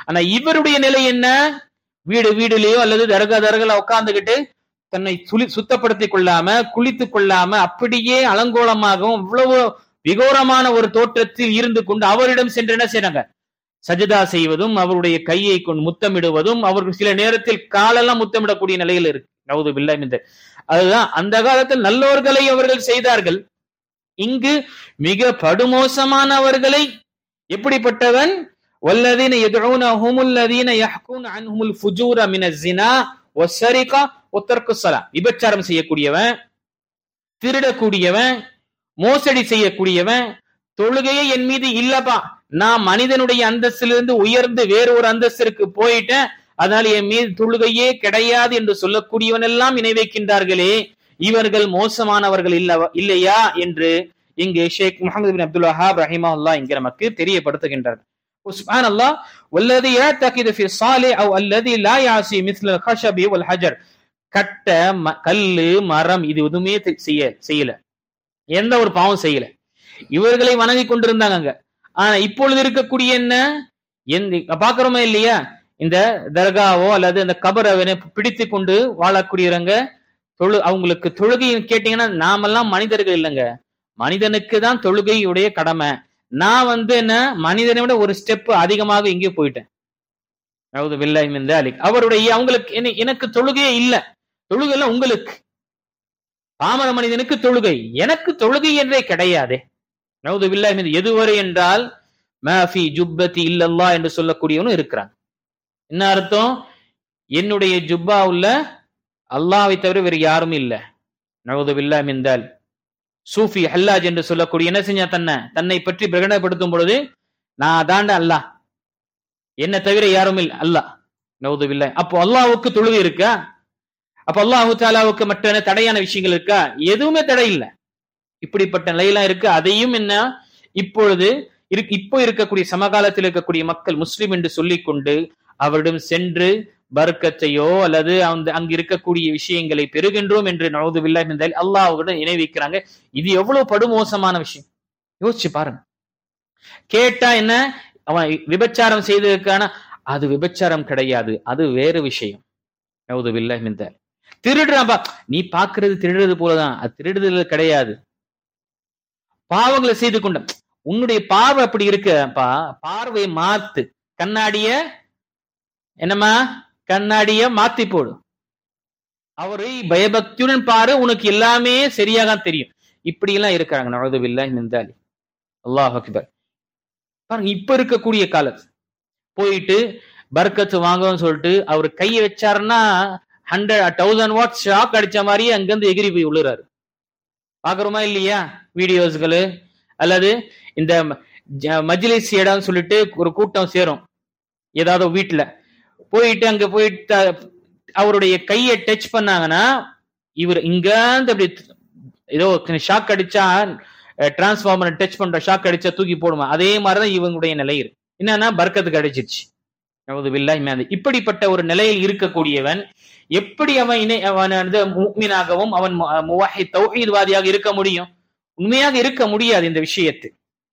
ஆனா இவருடைய நிலை என்ன? வீடுலயோ அல்லது தர்கால உட்கார்ந்துகிட்டு தன்னை சுத்தப்படுத்திக் கொள்ளாம, குளித்துக் கொள்ளாம, அப்படியே அலங்கோலமாகவும் இவ்வளவு விகோரமான ஒரு தோற்றத்தில் இருந்து கொண்டு அவரிடம் சென்று என்ன செய்றாங்க? சஜதா செய்வதும், அவருடைய கையை கொண்டு முத்தமிடுவதும், அவர்கள் சில நேரத்தில் காலெல்லாம் முத்தமிடக்கூடிய நிலையில் இருக்கு. நவுது பில்லாஹ் மின் தஆலிக். அதுதான் அந்த காலத்தில் நல்லோர்களை அவர்கள் செய்தார்கள். இங்கு மிக படுமோசமானவர்களை, எப்படிப்பட்டவன்? வல்லதீன யதுஊனஹுமுல் லதீன யஹ்கூன அன்ஹுமுல் ஃபுஜூர மினஸ் ஸினா வஸ்ஸரிகா வதர்குஸ் ஸலாத். விபச்சாரம் செய்யக்கூடியவன், திருடக்கூடியவன், மோசடி செய்யக்கூடியவன், தொழுகையே என் மீது இல்லப்பா, நான் மனிதனுடைய அந்தஸ்திலிருந்து உயர்ந்து வேறு ஒரு அந்தஸ்திற்கு போயிட்டேன், அதனால என் மீது தொழுகையே கிடையாது என்று சொல்லக்கூடியவன் எல்லாம் இணை வைக்கின்றார்களே, இவர்கள் மோசமானவர்கள் இல்லையா என்று இங்கு ஷேக் முஹம்மது பின் அப்துல் வஹாப் ரஹிமஹுல்லாஹ் இங்கு நமக்கு தெரியப்படுத்துகின்றார். சுப்ஹானல்லாஹ். வல்லதி யஅதகிது ஃபி ஸாலிஹ் அவ் அல்லதி லா யாசி மிஸ்ல அல்-ஹஷபி வல் ஹஜர். கட்ட, கல்லு, மரம் இது எதுவுமே செய்யல, எந்த ஒரு பாவம் செய்யல, இவர்களை வணங்கி கொண்டிருந்தாங்க. ஆனா இப்பொழுது இருக்கக்கூடிய என்ன பாக்குறோமா இல்லையா? இந்த தர்காவோ அல்லது அந்த கபரை பிடித்து கொண்டு வாழக்கூடியவங்க, அவங்களுக்கு தொழுகை கேட்டீங்கன்னா, நாமெல்லாம் மனிதர்கள் இல்லைங்க, மனிதனுக்கு தான் தொழுகையுடைய கடமை. நான் என்ன மனிதனை விட ஒரு ஸ்டெப் அதிகமாக இங்கே போயிட்டேன். நவுது பில்லாஹி மின் தஆலிக். அவருடைய அவங்களுக்கு எனக்கு தொழுகையே இல்ல, தொழுகை எல்லாம் உங்களுக்கு. பாமர மனிதனுக்கு தொழுகை, எனக்கு தொழுகை என்றே கிடையாது. நவுது பில்லாஹி மின். எதுவரை என்றால் மாஃபி ஜுப்பதி இல்லல்லாஹ் என்று சொல்லக்கூடியவனும் இருக்கிறான். என்ன அர்த்தம்? என்னுடைய ஜுப்பா உள்ள அல்லாஹ்வை தவிர வேறு யாரும் இல்லை. நவுது பில்லாஹி மின் தஆலிக். சூஃபி ஹல்லாஜ் என்று சொல்லக்கூடிய என்ன செஞ்சா, தன்னை பற்றி பிரகடனப்படுத்தும் பொழுது, நான் தாண்ட அல்லாஹ், என்ன தவிர யாரும் இல்லை அல்லாஹ். நவுது பில்லாஹ். அப்போ அல்லாஹ்வுக்கு தொழுகை இருக்கா? அப்ப அல்லாஹு தஆலாவுக்கு மற்ற தடையான விஷயங்கள் இருக்கா? எதுவுமே தடை இல்லை. இப்படிப்பட்ட நிலையெல்லாம் இருக்கு. அதையும் என்ன இப்பொழுது இப்போ இருக்கக்கூடிய சமகாலத்தில் இருக்கக்கூடிய மக்கள் முஸ்லிம் என்று சொல்லிக் கொண்டு அவரிடம் சென்று பர்க்கத்தையோ அல்லது அங்கு இருக்கக்கூடிய விஷயங்களை பெறுகின்றோம் என்று நவுது பில்லாஹி மின் தஆலிக் அல்லாஹ்வுடன் இணை வைக்கிறாங்க. இது எவ்வளவு படுமோசமான விஷயம் யோசிச்சு பாருங்க. கேட்டா என்ன, அவன் விபச்சாரம் செய்ததற்கான, அது விபச்சாரம் கிடையாது, அது வேறு விஷயம். நவுது பில்லாஹி மின் தஆலிக். திருடுறான்பா, நீ பாக்குறது திருடுறது போலதான், அது திருடுதல் கிடையாது. பாவங்களை செய்து கொண்ட உன்னுடைய பார்வை அப்படி இருக்குப்பா, பார்வை மாத்து, கண்ணாடிய மாத்தி போடு, அவரை பயபக்தியுடன் பாரு, உனக்கு எல்லாமே சரியாக தெரியும். இப்படி எல்லாம் இருக்காங்க. நவுது பில்லாஹி மின் தஆலிக். அல்லாஹ் அக்பர். பாருங்க, இப்ப இருக்கக்கூடிய காலத்து போயிட்டு பர்க்கத்து வாங்கன்னு சொல்லிட்டு அவர் கையை வச்சாருன்னா 100,000 வாட்ஸ் ஷாக் அடிச்ச மாதிரியே அங்கிருந்து எகிரி போய் விழுறாரு. பாக்குறோமா இல்லையா வீடியோஸ்கள்? அல்லது இந்த மஜ்லிஸ் இடம் சொல்லிட்டு ஒரு கூட்டம் சேரும் ஏதாவது வீட்டுல, போயிட்டு அங்க போயிட்டு அவருடைய கையை டச் பண்ணாங்கன்னா, இவர் இங்க அப்படி ஏதோ ஷாக் அடிச்சா, டிரான்ஸ்பார்மர் டச் பண்ற ஷாக் அடிச்சா தூக்கி போடுமா, அதே மாதிரிதான் இவங்களுடைய நிலை இருக்கு. என்னன்னா பர்க்கத்துக்கு அடிச்சிருச்சு. இப்படிப்பட்ட ஒரு நிலையில் இருக்கக்கூடியவன் எப்படி அவன் முஃமினாகவும் அவன் முவஹித் தௌஹீத்வாதியாக இருக்க முடியும்? உண்மையாக இருக்க முடியாது இந்த விஷயத்தை.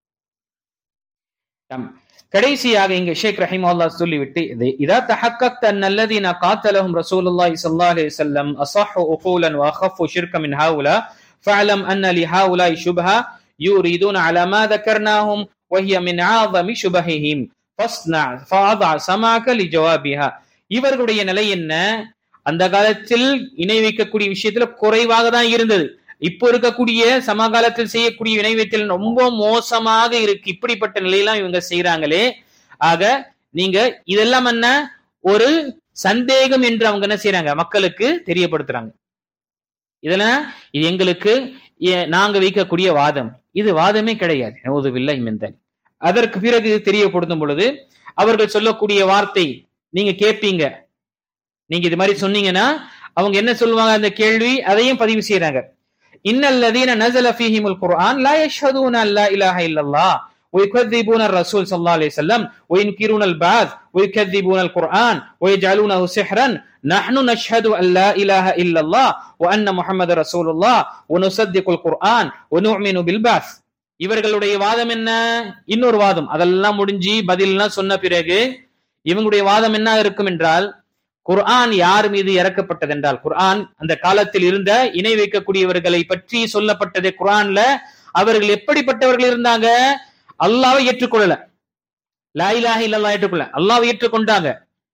கடைசியாக இங்க ஷேக் ரஹிமஹுல்லாஹ் சொல்லிவிட்டு, இதா தஹக்கக்த அன்னல்லதீன காத்தலஹும் ரசூலுல்லாஹி ஸல்லல்லாஹு அலைஹி வஸல்லம் அஸஹு உகூலன் வ அഖஃபு ஷிர்க மின் ஹாவுலா ஃபஅலம் அன்ன லிஹாவுலா ஷுபஹா யூரிதுன அலா மா ذكرناهم وهي من اعظم شبههم فاصنع فاضع سمعك لجوابها. இவர்களுடைய நிலை என்ன? அந்த காலத்தில் இணை வைக்கக்கூடிய விஷயத்துல குறைவாக தான் இருந்தது. இப்போ இருக்கக்கூடிய சமகாலத்தில் செய்யக்கூடிய இணை வைத்தல் ரொம்ப மோசமாக இருக்கு. இப்படிப்பட்ட நிலையெல்லாம் இவங்க செய்யறாங்களே. ஆக நீங்க இதெல்லாம் என்ன ஒரு சந்தேகம் என்று அவங்க என்ன செய்யறாங்க, மக்களுக்கு தெரியப்படுத்துறாங்க. இதெல்லாம் இது எங்களுக்கு நாங்க வைக்கக்கூடிய வாதம், இது வாதமே கிடையாது. நவுது பில்லாஹி மின் தஆலிக். அதற்கு பிறகு தெரியப்படுத்தும் பொழுது அவர்கள் சொல்லக்கூடிய வார்த்தை நீங்க கேட்பீங்க. நீங்க இது மாதிரி சொன்னீங்கன்னா அவங்க என்ன சொல்லுவாங்க, அந்த கேள்வி அதையும் பதிவு செய்யறாங்க. இன்னல்லதீன நஸல ஃபீஹிமுல் குர்ஆன் லா யஷ்ஹதுன அல்லா இலாஹ இல்லல்லாஹ் ويكذبون الرسول صلى الله عليه وسلم وينكرون البعث ويكذبون القرآن ويجعلونه سحرا نحن نشهد أن لا إله إلا الله وأن محمد رسول الله ونصدق القرآن ونؤمن بالبعث. இவர்களுடைய வாதம் என்ன? இன்னொரு வாதம். அதெல்லாம் முடிஞ்சு பதில்லாம் சொன்ன பிறகு இவங்களுடைய வாதம் என்ன இருக்கும் என்றால், குர்ஆன் யார் மீது இறக்கப்பட்டது என்றால், குர்ஆன் அந்த காலத்தில் இருந்த இணை வைக்கக்கூடியவர்களை பற்றி சொல்லப்பட்டது. குர்ஆன்ல அவர்கள் எப்படிப்பட்டவர்கள் இருந்தாங்க? அல்லாஹ்வை ஏற்றுக்கொள்ளல, லா இலாஹ இல்லல்லாஹ் ஏற்றுக்கொள்ள, அல்லாஹ்வை ஏற்றுக்கொண்டாங்க.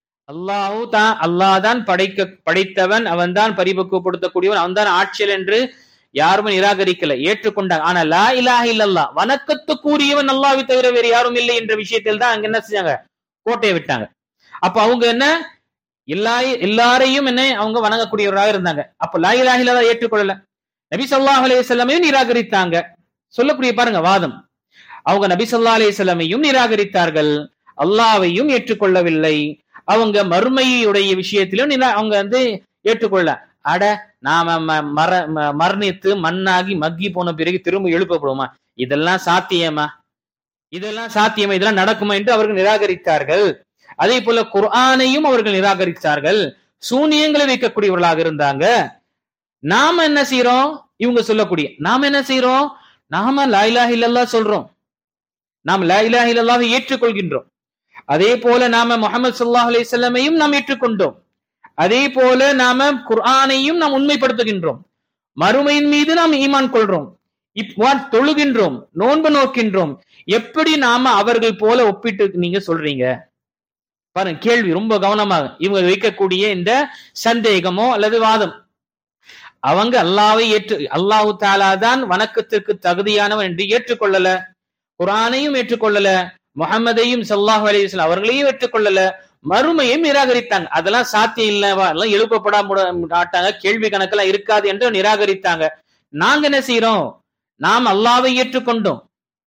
அல்லாஹ் தான் படைத்தவன், அவன் தான் பரிபக்குவப்படுத்தக்கூடியவன், அவன் தான் ஆட்சியர் என்று யாருமே நிராகரிக்கல, ஏற்றுக்கொண்டாங்க. ஆனா லா இலாஹ இல்லல்லாஹ், வணக்கத்துக்குரியவன் அல்லாஹ்வை தவிர வேறு யாரும் இல்லை என்ற விஷயத்தில் தான் அங்க என்ன செஞ்சாங்க? கோட்டையை விட்டாங்க. அப்ப அவங்க என்ன, எல்லாரையும் என்ன அவங்க வணங்கக்கூடியவராக இருந்தாங்க. அப்ப லா இலாஹ இல்லல்லாஹ் ஏற்றுக்கொள்ளல, நபி ஸல்லல்லாஹு அலைஹி வஸல்லமையும் நிராகரித்தாங்க. சொல்லக்கூடிய பாருங்க வாதம், அவங்க நபி ஸல்லல்லாஹு அலைஹி வஸல்லமையும் நிராகரித்தார்கள், அல்லாஹ்வையும் ஏற்றுக்கொள்ளவில்லை. அவங்க மறுமையுடைய விஷயத்திலும் அவங்க ஏற்றுக்கொள்ள, அட நாம மரணித்து மண்ணாகி மக்கி போன பிறகு திரும்ப எழுப்பப்படுவோமா, இதெல்லாம் சாத்தியமா, இதெல்லாம் நடக்குமா என்று அவர்கள் நிராகரித்தார்கள். அதே போல குர்ஆனையும் அவர்கள் நிராகரித்தார்கள், சூனியங்களை வைக்கக்கூடியவர்களாக இருந்தாங்க. நாம என்ன செய்யறோம்? இவங்க சொல்லக்கூடிய நாம என்ன செய்யறோம்? நாம லா இலாஹ இல்லல்லாஹ் சொல்றோம், நாம் லா இலாஹ இல்லல்லாஹை ஏற்றுக்கொள்கின்றோம். அதே போல நாம முஹம்மது ஸல்லல்லாஹு அலைஹி வஸல்லமையும் நாம் ஏற்றுக்கொண்டோம். அதே போல நாம குர்ஆனையும் நாம் உண்மைப்படுத்துகின்றோம், மறுமையின் மீது நாம் ஈமான் கொள்றோம், தொழுகின்றோம், நோன்பு நோக்கின்றோம். எப்படி நாம அவர்கள் போல ஒப்பிட்டு நீங்க சொல்றீங்க? பாருங்க கேள்வி, ரொம்ப கவனமாக இவங்க வைக்கக்கூடிய இந்த சந்தேகமோ அல்லது வாதம். அவங்க அல்லாஹு தஆலா தான் வணக்கத்திற்கு தகுதியானவன் என்று ஏற்றுக்கொள்ளல, குர்ஆனையும் ஏற்றுக்கொள்ளல, முஹம்மதையும் ஸல்லல்லாஹு அலைஹி வஸல்லம் அவர்களையும் ஏற்றுக்கொள்ளல, மறுமையும் நிராகரித்தாங்க. அதெல்லாம் சாத்தியம் இல்லவா, எல்லாம் எழுப்பப்பட மாட்டாங்க, கேள்வி கணக்கெல்லாம் இருக்காது என்று நிராகரித்தாங்க. நாங்க என்ன செய்யறோம்? நாம் அல்லாஹ்வை ஏற்றுக்கொண்டோம்,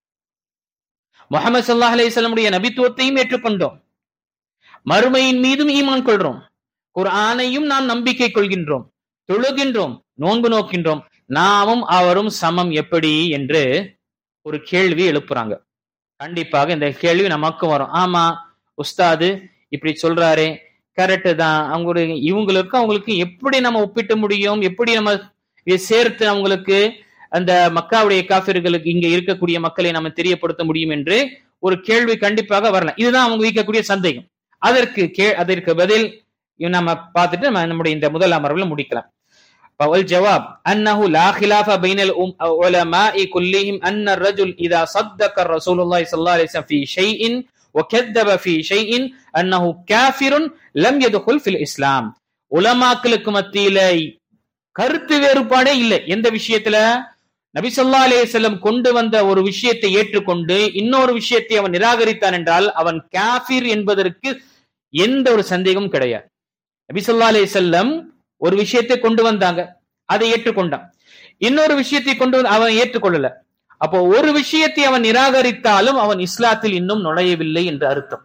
முஹம்மது ஸல்லல்லாஹு அலைஹி வஸல்லம் நபித்துவத்தையும் ஏற்றுக்கொண்டோம், மறுமையின் மீதும் ஈமான் கொள்றோம், குர்ஆனையும் நாம் நம்பிக்கை கொள்கின்றோம், தொழுகின்றோம், நோன்பு நோக்கின்றோம், நாமும் அவரும் சமம் எப்படி என்று ஒரு கேள்வி எழுப்புறாங்க. கண்டிப்பாக இந்த கேள்வி நமக்கு வரும். ஆமா உஸ்தாது இப்படி சொல்றாரே, கரெக்டு தான், இவங்களுக்கும் அவங்களுக்கு எப்படி நம்ம ஒப்பிட்டு முடியும், எப்படி நம்ம இதை சேர்த்து அவங்களுக்கு அந்த மக்காவுடைய காஃபிர்களுக்கு இங்க இருக்கக்கூடிய மக்களை நம்ம தெரியப்படுத்த முடியும் என்று ஒரு கேள்வி கண்டிப்பாக வரலாம். இதுதான் அவங்க வைக்கக்கூடிய சந்தேகம். அதற்கு பதில் நம்ம பார்த்துட்டு நம்முடைய இந்த முதல் அமர்வில் முடிக்கலாம். والجواب أنه لا خلاف بين العلماء كلهم أن الرجل إذا صدق الرسول الله صلى الله عليه وسلم في شيء وكذب في شيء أنه كافر لم يدخل في الإسلام. உலமாக்களுக்கு மத்தியில கருத்து வேறுபாடே இல்லை. எந்த விஷயத்துல? நபி ஸல்லல்லாஹு அலைஹி வஸல்லம் கொண்டு வந்த ஒரு விஷயத்தை ஏற்றுக்கொண்டு இன்னொரு விஷயத்தை அவன் நிராகரித்தான் என்றால் அவன் காஃபிர் என்பதற்கு எந்த ஒரு சந்தேகமும் கிடையாது. நபி ஸல்லல்லாஹு அலைஹி வஸல்லம் ஒரு விஷயத்தை கொண்டு வந்தாங்க, அதை ஏற்றுக்கொண்டான். இன்னொரு விஷயத்தை கொண்டு அவன் ஏற்றுக்கொள்ளல. அப்போ ஒரு விஷயத்தை அவன் நிராகரித்தாலும் அவன் இஸ்லாத்தில் இன்னும் நுழையவில்லை என்று அர்த்தம்.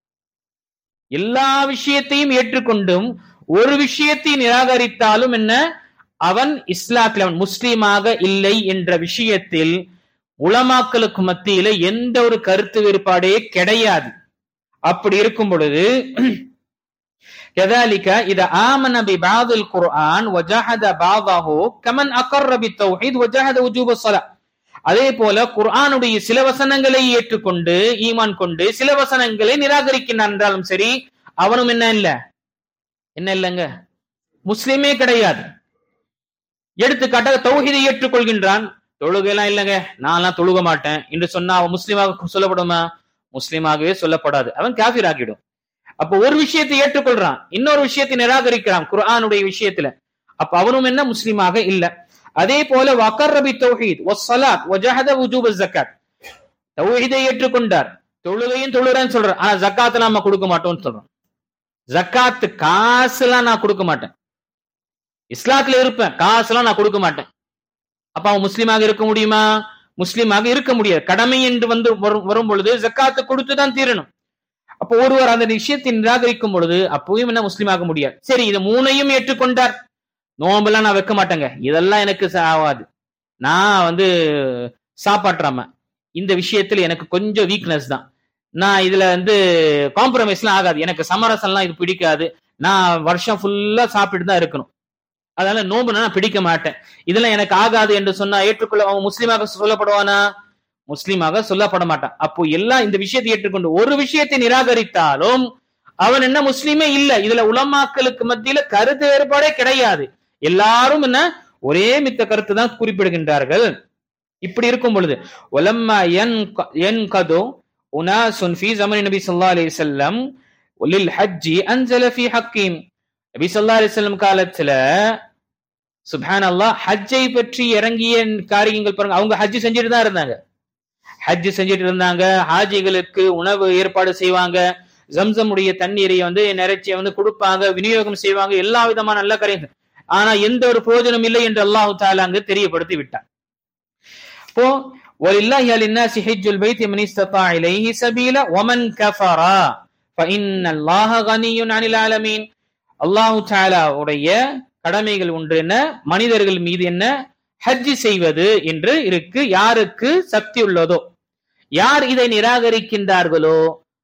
எல்லா விஷயத்தையும் ஏற்றுக்கொண்டும் ஒரு விஷயத்தை நிராகரித்தாலும் என்ன, அவன் இஸ்லாத்தில் அவன் முஸ்லீமாக இல்லை என்ற விஷயத்தில் உலமாக்களுக்கு மத்தியில எந்த ஒரு கருத்து வேறுபாடே கிடையாது. அப்படி இருக்கும் பொழுது كذلك إذا آمن ببعض القرآن وجحد بعضه كمن أقر بالتوحيد وجحد وجوب الصلاة. அதே போல குர்ஆனுடைய சில வசனங்களை ஏற்றுக்கொண்டு ஈமான் கொண்டு சில வசனங்களை நிராகரிக்கிறான் என்றாலும் சரி, அவனும் என்ன இல்லைங்க, முஸ்லிமே கிடையாது. எடுத்துக்காட்டாக தௌஹீதை ஏற்றுக்கொள்கின்றான், தொழுகைலாம் இல்லைங்க, நான்லாம் தொழுக மாட்டேன் என்று சொன்னா அவன் முஸ்லிமாக சொல்லப்படுமா? முஸ்லிமாகவே சொல்லப்படாது, அவன் காஃபிர் ஆகிடும். அப்ப ஒரு விஷயத்தை ஏற்றுக்கொள்றான், இன்னொரு விஷயத்தை நிராகரிக்கிறான் குர்ஆனுடைய விஷயத்துல, அப்ப அவனும் என்ன முஸ்லிமாக இல்ல. அதே போல வகர்ரபி தௌஹீத் வஸ்ஸலாத் வஜஹத வுஜூப ஸகாத், தௌஹீதை ஏற்றுக்கொண்டார், தொழுகையும் தொழுறேன்னு சொல்றான், ஆனா ஜகாத் நாம கொடுக்க மாட்டோம்னு சொல்றான். ஜகாத் காசுலாம் நான் கொடுக்க மாட்டேன், இஸ்லாத்துல இருப்பேன், காசுலாம் நான் கொடுக்க மாட்டேன். அப்ப அவன் முஸ்லிமாக இருக்க முடியுமா? முஸ்லிமாக இருக்க முடியாது. கடமை என்று வரும் பொழுது ஜகாத்து கொடுத்துதான் தீரணும். அப்போ ஒருவர் அந்த விஷயத்தை நிராகரிக்கும் பொழுது அப்பவும் என்ன முஸ்லீமாக முடியாது. சரி, இது மூணையும் ஏற்றுக்கொண்டார், நோம்பெல்லாம் நான் வைக்க மாட்டேங்க, இதெல்லாம் எனக்கு ஆகாது, நான் சாப்பாட்டுறாம இந்த விஷயத்துல எனக்கு கொஞ்சம் வீக்னஸ் தான், நான் இதுல காம்ப்ரமைஸ்லாம் ஆகாது, எனக்கு சமரசம்லாம் இது பிடிக்காது, நான் வருஷம் ஃபுல்லா சாப்பிட்டு தான் இருக்கணும், அதனால நோம்பு நான் பிடிக்க மாட்டேன், இதெல்லாம் எனக்கு ஆகாது என்று சொன்னா ஏற்றுக்கொள்ள அவன் முஸ்லீமாக சொல்லப்படுவானா? முஸ்லீமாக சொல்லப்பட மாட்டான். அப்போ எல்லாம் இந்த விஷயத்தை ஏற்றுக்கொண்டு ஒரு விஷயத்தை நிராகரித்தாலும் அவன் என்ன முஸ்லிமே இல்ல. இதுல உலமாக்களுக்கு மத்தியில கருத்து வேறுபாடே கிடையாது. எல்லாரும் என்ன ஒரே மித்த கருத்து தான் குறிப்பிடுகின்றார்கள். இப்படி இருக்கும் பொழுது வலம்மா யன்கது உனாசுன் ஃபீ ஸமனி நபி ஸல்லல்லாஹு அலைஹி வஸல்லம் லில் ஹஜ்ஜி அன்ஸல ஃபீ ஹக்கீம். நபி ஸல்லல்லாஹு அலைஹி வஸல்லம் காலத்துல சுப்ஹானல்லாஹ் ஹஜ்ஜை பற்றி இறங்கிய காரியங்கள் பாருங்க. அவங்க ஹஜ் செஞ்சுட்டு தான் இருந்தாங்க. ஹஜ் செஞ்சுட்டு இருந்தாங்க. ஹாஜிகளுக்கு உணவு ஏற்பாடு செய்வாங்க. ஜம்சமுடைய தண்ணீரை நிறைச்சி கொடுப்பாங்க, விநியோகம் செய்வாங்க, எல்லா விதமான நல்ல காரியங்கள். ஆனா எந்த ஒரு பிரயோஜனம் இல்லை என்று அல்லாஹ் தஆலா அங்கு தெரியப்படுத்தி விட்டார். இப்போ வலில்லாஹி அலின்னாஸி ஹஜ்ஜுல் பைத்தி மன் இஸ்ததா இலைஹி சபீலா வமன் கஃபரா ஃபஇன்னல்லாஹ கனிய்யுன் அனில் ஆலமீன். அல்லாஹ் தஆலா உடைய கடமைகள் ஒன்று என்ன, மனிதர்கள் மீது என்ன, ஹஜ் செய்வது என்று இருக்கு. யாருக்கு சக்தி உள்ளதோ, யார் இதை நிராகரிக்கின்றார்களோ,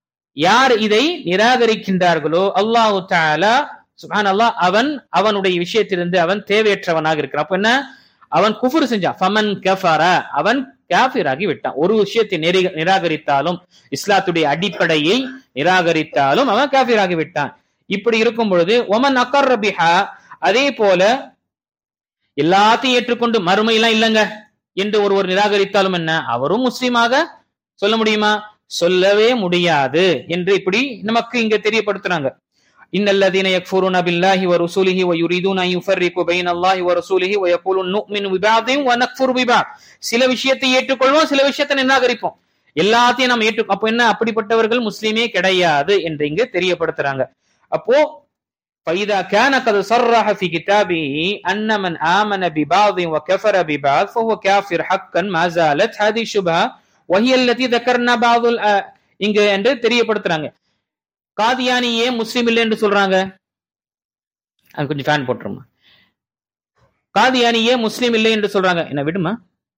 அல்லாஹ் தஆலா சுப்ஹானல்லாஹ் அவனுடைய விஷயத்திலிருந்து அவன் தேவையற்றவனாக இருக்கிறான். அப்ப என்ன, அவன் குஃப்ர் செஞ்சான். ஃபமன் கஃபர, அவன் காஃபிராகி விட்டான். ஒரு விஷயத்தை நிராகரித்தாலும், இஸ்லாத்துடைய அடிப்படையை நிராகரித்தாலும் அவன் காஃபிராகி விட்டான். இப்படி இருக்கும் பொழுது ஒமன் அக்கர் பிஹா, அதே போல எல்லாத்தையும் ஏற்றுக்கொண்டு மறுமையெல்லாம் இல்லங்க என்று ஒருவர் நிராகரித்தாலும் என்ன, அவரும் முஸ்லீமாக சொல்ல முடியுமா? சொல்லவே முடியாது என்று இப்படி நமக்கு இங்க தெரியப்படுத்துறாங்க. இன்னல்லதீன யக்ஃபுரூன பில்லாஹி வ ரசூலிஹி வ யுரீதுன அன் யுஃபர்ரிகு பைனல்லாஹி வ ரசூலிஹி வ யகூலுன் நுஅ்மினு பிபஅதின் வ நக்ஃபுரு பிபஅத். சில விஷயத்தை ஏற்றுக்கொள்வோம், சில விஷயத்தை நிராகரிப்போம், எல்லாத்தையும் நாம் அப்ப என்ன, அப்படிப்பட்டவர்கள் முஸ்லிமே கிடையாது என்று இங்க தெரியப்படுத்துறாங்க. அப்போ فإذا كان قد صرح في كتابه أن من آمن ببعض وكفر ببعض فهو كافر حقا ما زالت هذه الشبهة وهي التي ذكرنا بعض இங்க என்று தெரியப்படுத்துறாங்க. காதியானியே முஸ்லிம் இல்லை என்று சொல்றாங்க. அது கொஞ்சம் ஃபேன் போட்டுருமா. காதியானியே முஸ்லிம் இல்லை என்று சொல்றாங்க. என்ன விடுமா,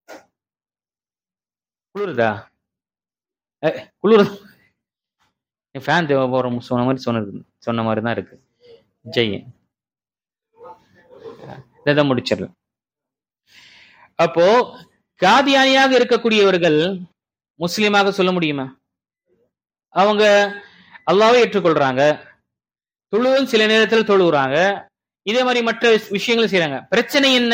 குளிருதா? குளிர் ஃபேன் தேவைப்படும் சொன்ன மாதிரி தான் இருக்கு. ஜெயின் இதை முடிச்சிடலாம். அப்போ காதியானியாக இருக்கக்கூடியவர்கள் முஸ்லிமாக சொல்ல முடியுமா? அவங்க அல்லாஹ்வை ஏற்றுக்கொள்றாங்க, தொழுவும் சில நேரத்தில் தொழுகிறாங்க, இதே மாதிரி மற்ற விஷயங்கள் செய்யறாங்க. பிரச்சனை என்ன?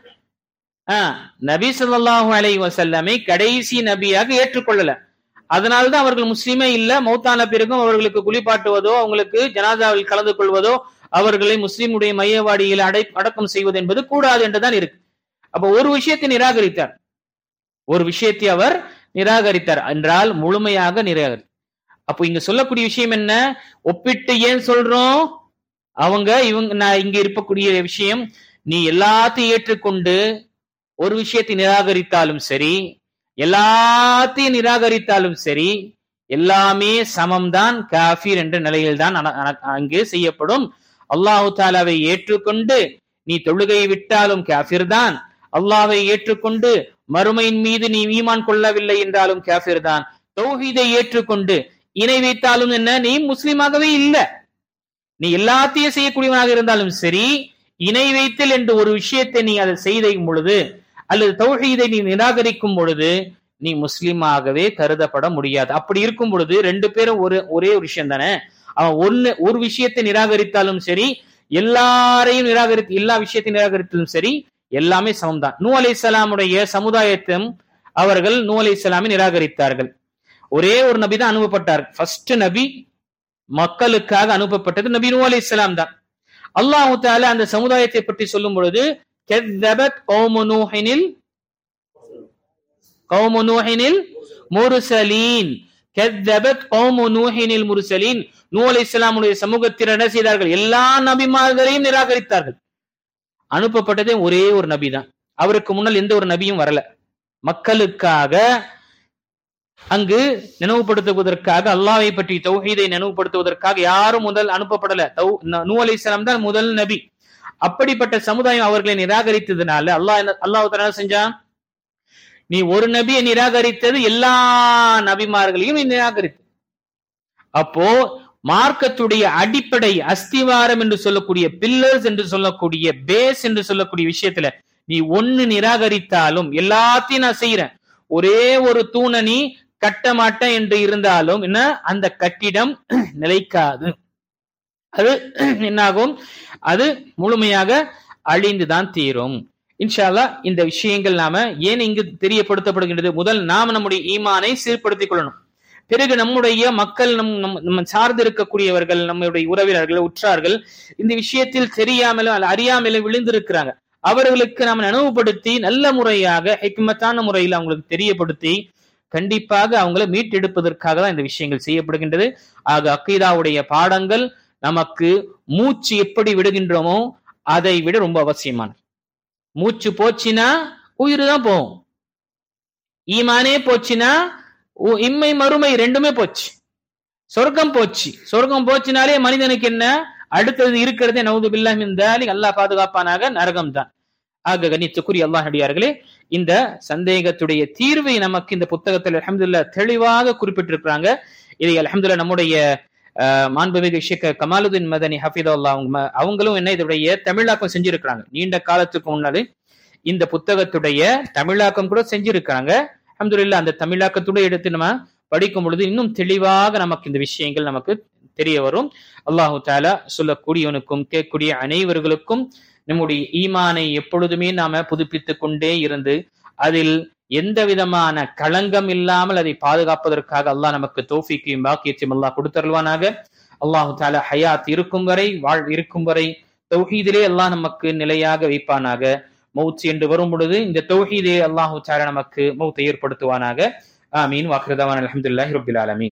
நபி ஸல்லல்லாஹு அலைஹி வஸல்லமை கடைசி நபியாக ஏற்றுக்கொள்ளல. அதனால்தான் அவர்கள் முஸ்லிமே இல்ல. மௌத்தான பிறகும் அவர்களுக்கு குளிப்பாட்டுவதோ, அவங்களுக்கு ஜனாதாவில் கலந்து கொள்வதோ, அவர்களை முஸ்லிமுடைய மையவாடியில் அடக்கம் செய்வது என்பது கூடாது என்றுதான் இருக்கு. அப்ப ஒரு விஷயத்தை நிராகரித்தார், ஒரு விஷயத்தை அவர் நிராகரித்தார் என்றால் முழுமையாக நிராகரி. அப்போ இங்க சொல்லக்கூடிய விஷயம் என்ன, ஒப்பிட்டு ஏன் சொல்றோம்? நான் இங்க இருக்கக்கூடிய விஷயம், நீ எல்லாத்தையும் ஏற்றுக்கொண்டு ஒரு விஷயத்தை நிராகரித்தாலும் சரி, எல்லாத்தையும் நிராகரித்தாலும் சரி, எல்லாமே சமம்தான், காஃபிர் என்ற நிலையில்தான் அங்கே செய்யப்படும். அல்லாஹு தாலாவை ஏற்றுக்கொண்டு நீ தொழுகையை விட்டாலும் காஃபிர் தான், அல்லாஹ்வை ஏற்றுக்கொண்டு மறுமையின் மீது நீ ஈமான் கொள்ளவில்லை என்றாலும் காஃபிர் தான், தௌஹீதை ஏற்றுக்கொண்டு இணை வைத்தாலும் என்ன, நீ முஸ்லிமாகவே இல்ல. நீ எல்லாத்தையும் செய்யக்கூடியவனாக இருந்தாலும் சரி, இணை வைத்தல் என்று ஒரு விஷயத்தை நீ அதை செய்யும் பொழுது, அல்லது தௌஹீதை நீ நிராகரிக்கும் பொழுது நீ முஸ்லிமாகவே கருதப்பட முடியாது. அப்படி இருக்கும் பொழுது ரெண்டு பேரும் ஒரே ஒரு விஷயம் தானே. அவன் ஒரு விஷயத்தை நிராகரித்தாலும் சரி, எல்லாரையும் எல்லா விஷயத்தையும் நிராகரித்தாலும் சரி, எல்லாமே சமம்தான். நூ அலைஹிஸ்ஸலாமுடைய சமுதாயத்தையும் அவர்கள் நூ அலைஹிஸ்ஸலாமை நிராகரித்தார்கள். ஒரே ஒரு நபி தான் அனுப்பப்பட்டார். ஃபர்ஸ்ட் நபி மக்களுக்காக அனுப்பப்பட்டது நபி நூ அலைஹிஸ்ஸலாம் தான். அல்லாஹ் தஆலா அந்த சமுதாயத்தை பற்றி சொல்லும் பொழுது கذبت قوم نوح المرسلين كذبت قوم نوح المرسلين. நூ அலைஹிஸ்ஸலாமுடைய சமூகத்தினர் என்ன செய்தார்கள்? எல்லா நபிமார்களையும் நிராகரித்தார்கள். அனுப்பப்பட்டதே ஒரே ஒரு நபி தான். அவருக்கு முன்னால் எந்த ஒரு நபியும் வரல. மக்களுக்காக அங்கு நினைவுபடுத்துவதற்காக, அல்லாஹ்வை பற்றி தௌஹீதை நினைவுபடுத்துவதற்காக யாரும் முதல் அனுப்பப்படல. நூ அலைஹிஸ்ஸலாம் தான் முதல் நபி. அப்படிப்பட்ட சமுதாயம் அவர்களை நிராகரித்ததுனால அல்லாஹ் தஆலா செஞ்சான், நீ ஒரு நபியை நிராகரித்தது எல்லா நபிமார்களையும் நீ நிராகரித்த. அப்போ மார்க்கத்துடைய அடிப்படை, அஸ்திவாரம் என்று சொல்லக்கூடிய, பில்லர்ஸ் என்று சொல்லக்கூடிய, பேஸ் என்று சொல்லக்கூடிய விஷயத்துல நீ ஒன்னு நிராகரித்தாலும், எல்லாத்தையும் நான் செய்யறேன், ஒரே ஒரு தூணை நீ கட்ட மாட்டேன் என்று இருந்தாலும் என்ன, அந்த கட்டிடம் நிலைக்காது. அது என்னாகும், அது முழுமையாக அழிந்துதான் தீரும். இன்ஷா அல்லாஹ் இந்த விஷயங்கள் நாம ஏன் இங்கு தெரியப்படுத்தப்படுகின்றது? முதல் நாம் நம்முடைய ஈமானை சீர்படுத்திக் கொள்ளணும். பிறகு நம்முடைய மக்கள், நம்ம சார்ந்து இருக்கக்கூடியவர்கள், நம்முடைய உறவினர்கள், உற்றார்கள் இந்த விஷயத்தில் தெரியாமலும் அல்ல அறியாமலும் விழுந்திருக்கிறாங்க. அவர்களுக்கு நாம் நனவுபடுத்தி நல்ல முறையாக ஹிக்மத்தான முறையில் அவங்களுக்கு தெரியப்படுத்தி கண்டிப்பாக அவங்களை மீட்டெடுப்பதற்காக தான் இந்த விஷயங்கள் செய்யப்படுகின்றது. ஆக அக்கீதாவுடைய பாடங்கள் நமக்கு மூச்சு எப்படி விடுகின்றோமோ அதை விட ரொம்ப அவசியமானது. மூச்சு போச்சுன்னா உயிர் தான் போகும். ஈமானே போச்சுன்னா இம்மை மறுமை ரெண்டுமே போச்சு. சொர்க்கம் போச்சு. சொர்க்கம் போச்சுனாலே மனிதனுக்கு என்ன அடுத்தது இருக்கிறதே நவுது பில்லாஹ் மின் தாலிக், அல்லாஹ் பாதுகாப்பானாக, நரகம் தான். ஆக கண்ணியத்துக்குரிய அல்லாஹ் நடிகார்களே, இந்த சந்தேகத்துடைய தீர்வை நமக்கு இந்த புத்தகத்தில் அல்ஹம்துலில்லாஹ் தெளிவாக குறிப்பிட்டிருக்கிறாங்க. இதை அல்ஹம்துலில்லாஹ் நம்முடைய மாண்புமிகு ஷேக் கமாலுதீன் மதனி ஹஃபிதல்லாஹ் அவங்களும் என்ன இதனுடைய தமிழாக்கம் செஞ்சிருக்கிறாங்க. நீண்ட காலத்துக்கு முன்னாடி இந்த புத்தகத்துடைய தமிழாக்கம் கூட செஞ்சிருக்காங்க. அல்ஹம்துலில்லாஹ் அந்த தமிழாக்கத்தோட எடுத்து நம்ம படிக்கும் பொழுது இன்னும் தெளிவாக நமக்கு இந்த விஷயங்கள் நமக்கு தெரிய வரும். அல்லாஹு தஆலா சொல்லக்கூடியவனுக்கும் கேட்கக்கூடிய அனைவர்களுக்கும் நம்முடைய ஈமானை எப்பொழுதுமே நாம புதுப்பித்துக் கொண்டே இருந்து அதில் எந்த விதமான களங்கம் இல்லாமல் அதை பாதுகாப்பதற்காக அல்லாஹ் நமக்கு தௌஃபீக்கையும் பாக்கியத்தையும் அல்லாஹ் கொடுத்தருள்வானாக. அல்லாஹு தஆலா ஹயாத் இருக்கும் வரை, இருக்கும் வரை தௌஹீதிலே அல்லாஹ் நமக்கு நிலையாக வைப்பானாக. மௌத் என்று வரும் பொழுது இந்த தௌஹீதே அல்லாஹு தஆலா நமக்கு மௌத்தை ஏற்படுத்துவானாக. ஆமீன். வாஹிரு தஅவானா அல்ஹம்துலில்லாஹி ரப்பில் ஆலமீன்.